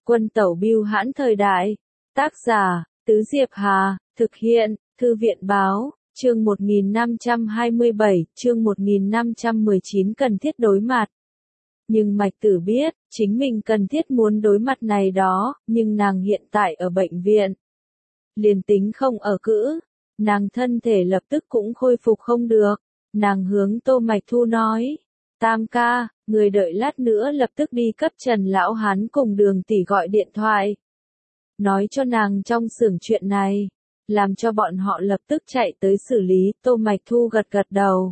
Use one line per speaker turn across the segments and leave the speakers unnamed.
Quân tẩu bưu hãn thời đại. Tác giả, Tứ Diệp Hà, thực hiện, Thư viện báo, chương 1527, chương 1519 cần thiết đối mặt. Nhưng Mạch Tử biết, chính mình cần thiết muốn đối mặt này đó, nhưng nàng hiện tại ở bệnh viện. Liền tính không ở cữ, nàng thân thể lập tức cũng khôi phục không được. Nàng hướng Tô Mạch Thu nói, Tam ca, người đợi lát nữa lập tức đi cấp Trần Lão Hán cùng Đường tỷ gọi điện thoại. Nói cho nàng trong xưởng chuyện này, làm cho bọn họ lập tức chạy tới xử lý. Tô Mạch Thu gật gật đầu.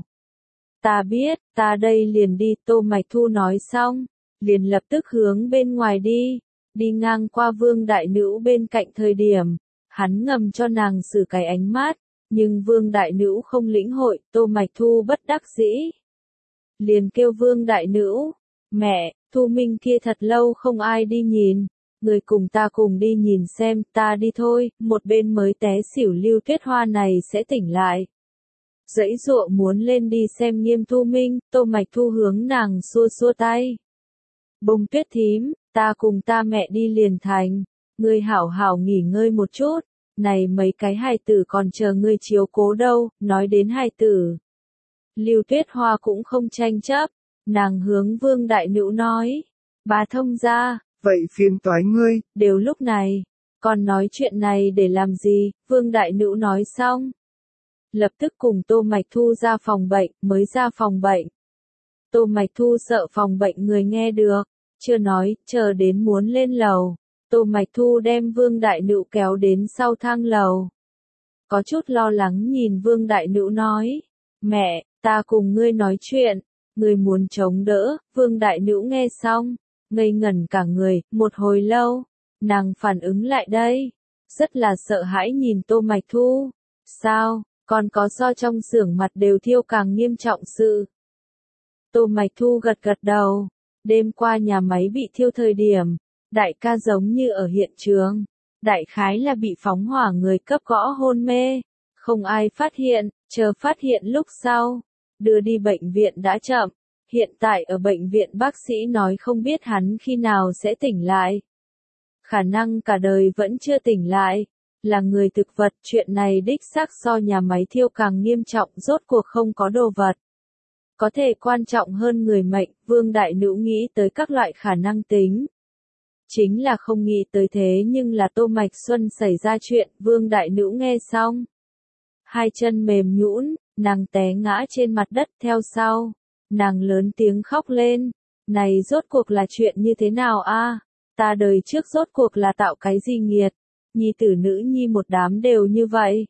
Ta biết, ta đây liền đi. Tô Mạch Thu nói xong, liền lập tức hướng bên ngoài đi. Đi ngang qua Vương Đại Nữu bên cạnh thời điểm, hắn ngầm cho nàng xử cái ánh mắt, nhưng Vương Đại Nữu không lĩnh hội. Tô Mạch Thu bất đắc dĩ, liền kêu Vương Đại Nữu, mẹ, Thu Minh kia thật lâu không ai đi nhìn, người cùng ta cùng đi nhìn xem. Ta đi thôi. Một bên mới té xỉu Lưu Tuyết Hoa này sẽ tỉnh lại. Dãy dụa muốn lên đi xem Nghiêm Thu Minh. Tô Mạch Thu hướng nàng xua xua tay. Bông Tuyết thím, ta cùng ta mẹ đi liền thành. Ngươi hảo hảo nghỉ ngơi một chút. Này mấy cái hài tử còn chờ ngươi chiếu cố đâu. Nói đến hài tử, Lưu Tuyết Hoa cũng không tranh chấp. Nàng hướng Vương Đại Nữu nói, bà thông gia,
vậy phiền toái ngươi.
Đều lúc này, còn nói chuyện này để làm gì? Vương Đại Nữu nói xong, lập tức cùng Tô Mạch Thu ra phòng bệnh. Mới ra phòng bệnh, Tô Mạch Thu sợ phòng bệnh người nghe được, chưa nói, chờ đến muốn lên lầu, Tô Mạch Thu đem Vương Đại Nữu kéo đến sau thang lầu. Có chút lo lắng nhìn Vương Đại Nữu nói, mẹ, ta cùng ngươi nói chuyện, ngươi muốn chống đỡ. Vương Đại Nữu nghe xong, ngây ngẩn cả người. Một hồi lâu, nàng phản ứng lại đây, rất là sợ hãi nhìn Tô Mạch Thu. Sao, còn có so trong xưởng mặt đều thiêu càng nghiêm trọng sự? Tô Mạch Thu gật gật đầu. Đêm qua nhà máy bị thiêu thời điểm, đại ca giống như ở hiện trường. Đại khái là bị phóng hỏa người cấp gõ hôn mê. Không ai phát hiện, chờ phát hiện lúc sau, đưa đi bệnh viện đã chậm. Hiện tại ở bệnh viện bác sĩ nói không biết hắn khi nào sẽ tỉnh lại. Khả năng cả đời vẫn chưa tỉnh lại. Là người thực vật, chuyện này đích xác so nhà máy thiêu càng nghiêm trọng. Rốt cuộc không có đồ vật có thể quan trọng hơn người mệnh. Vương Đại Nữu nghĩ tới các loại khả năng tính, chính là không nghĩ tới thế nhưng là Tô Mạch Xuân xảy ra chuyện. Vương Đại Nữu nghe xong, hai chân mềm nhũn, nàng té ngã trên mặt đất. Theo sau, nàng lớn tiếng khóc lên. Này rốt cuộc là chuyện như thế nào a? Ta đời trước rốt cuộc là tạo cái gì nghiệt? Nhi tử nữ nhi một đám đều như vậy.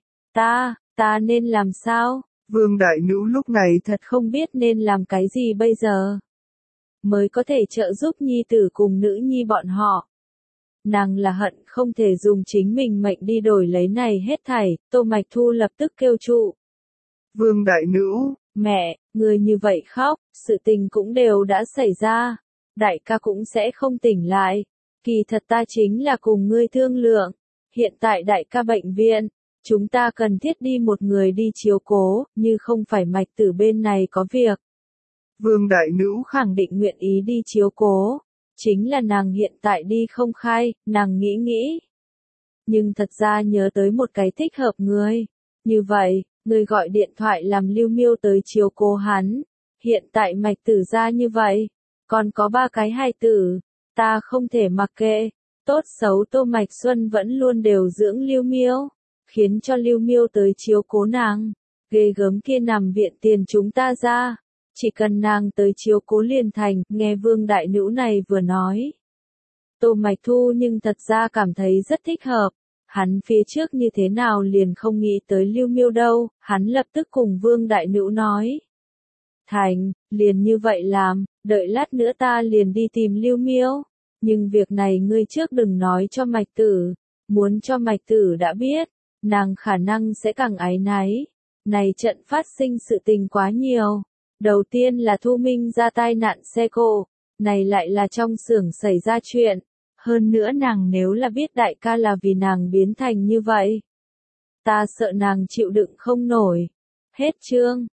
Ta nên làm sao?
Vương Đại Nữu lúc này thật
không biết nên làm cái gì bây giờ, mới có thể trợ giúp nhi tử cùng nữ nhi bọn họ. Nàng là hận không thể dùng chính mình mệnh đi đổi lấy này hết thảy. Tô Mạch Thu lập tức kêu trụ.
Vương Đại Nữu,
mẹ, người như vậy khóc, sự tình cũng đều đã xảy ra. Đại ca cũng sẽ không tỉnh lại. Kỳ thật ta chính là cùng ngươi thương lượng. Hiện tại đại ca bệnh viện, chúng ta cần thiết đi một người đi chiếu cố, như không phải Mạch Tử bên này có việc.
Vương Đại Nữu
khẳng định nguyện ý đi chiếu cố. Chính là nàng hiện tại đi không khai. Nàng nghĩ. Nhưng thật ra nhớ tới một cái thích hợp người. Như vậy, người gọi điện thoại làm Lưu Miêu tới chiếu cố hắn. Hiện tại Mạch Tử ra như vậy, còn có 3 cái hài tử, ta không thể mặc kệ. Tốt xấu Tô Mạch Xuân vẫn luôn đều dưỡng Lưu Miêu, khiến cho Lưu Miêu tới chiếu cố nàng. Ghê gớm kia nằm viện tiền chúng ta ra, chỉ cần nàng tới chiếu cố liền thành. Nghe Vương Đại Nữu này vừa nói, Tô Mạch Thu nhưng thật ra cảm thấy rất thích hợp. Hắn phía trước như thế nào liền không nghĩ tới Lưu Miêu đâu. Hắn lập tức cùng Vương Đại Nữu nói, thành, liền như vậy làm, đợi lát nữa ta liền đi tìm Lưu Miêu. Nhưng việc này ngươi trước đừng nói cho Mạch Tử, muốn cho Mạch Tử đã biết, nàng khả năng sẽ càng áy náy. Này trận phát sinh sự tình quá nhiều. Đầu tiên là Thu Minh ra tai nạn xe cộ, này lại là trong xưởng xảy ra chuyện. Hơn nữa nàng nếu là biết đại ca là vì nàng biến thành như vậy, ta sợ nàng chịu đựng không nổi. Hết chương.